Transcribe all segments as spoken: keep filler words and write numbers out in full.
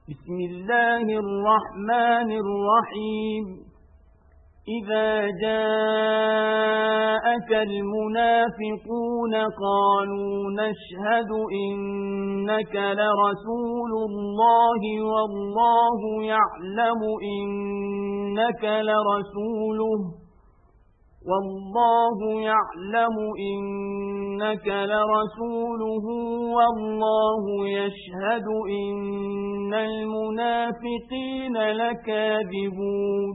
بسم الله الرحمن الرحيم إذا جاءك المنافقون قالوا نشهد إنك لرسول الله والله يعلم إنك لرسوله والله يعلم إنك لرسوله والله يشهد إن المنافقين لكاذبون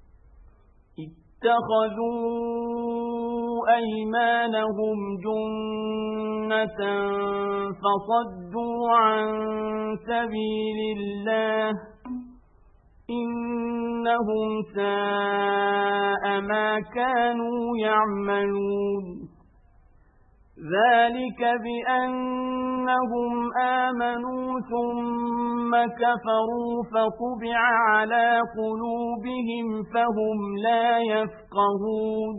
اتخذوا أيمانهم جنة فصدوا عن سبيل الله إنهم ساء ما كانوا يعملون ذلك بأنهم آمنوا ثم كفروا فطبع على قلوبهم فهم لا يفقهون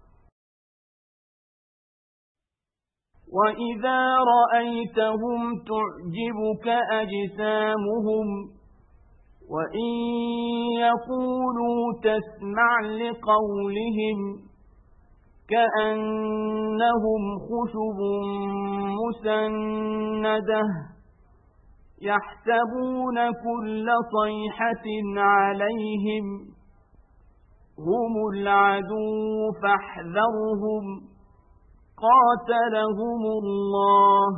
وإذا رأيتهم تعجبك أجسامهم وإن يقولوا تسمع لقولهم كأنهم خشب مسندة يحسبون كل صيحة عليهم هم العدو فاحذرهم قاتلهم الله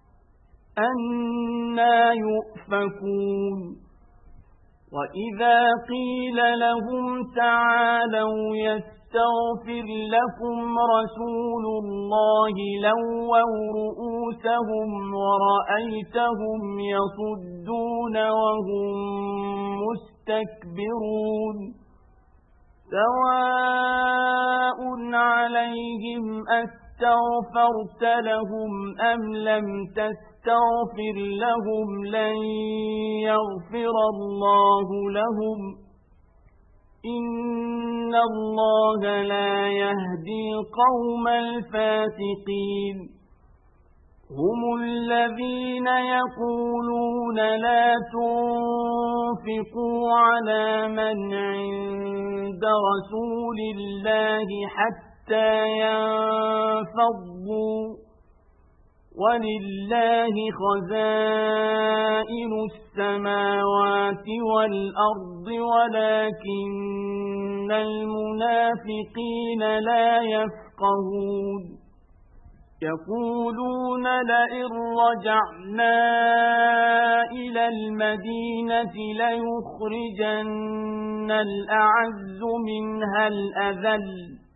أنى يؤفكون وإذا قيل لهم تعالوا يستغفر لكم رسول الله لووا رؤوسهم ورأيتهم يصدون وهم مستكبرون سواء عليهم أستغفرت لهم أم لم تستغفر لهم لن يغفر الله لهم إن الله لا يهدي القوم الفاسقين هم الذين يقولون لا تنفقوا على من عند رسول الله حتى ينفضوا ولله خزائن السماوات والأرض ولكن المنافقين لا يفقهون يقولون لئن رجعنا إلى المدينة ليخرجن الأعز منها الأذل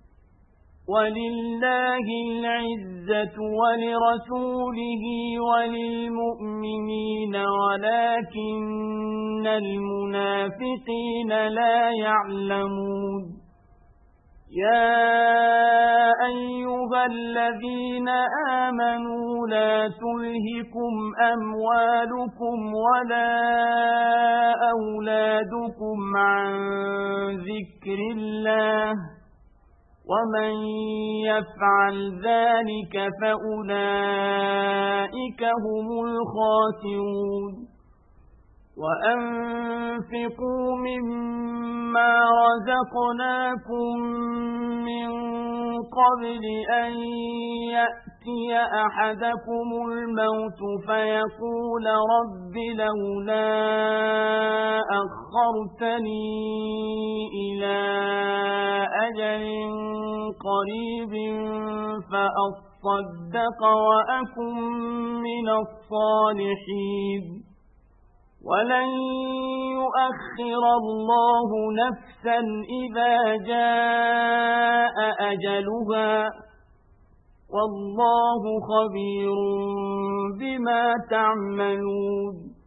ولله العزة ولرسوله وللمؤمنين ولكن المنافقين لا يعلمون يا أيها الذين آمنوا لا تلهكم أموالكم ولا أولادكم عن ذكر الله ومن يفعل ذلك فأولئك هم الخاسرون وأنفقوا مما رزقناكم من قبل أن يأتي أحدكم الموت فيقول رب لولا أخرتني إلى أجل قريب فأصدق وأكن من الصالحين ولن يؤخر الله نفسا إذا جاء أجلها والله خبير بما تعملون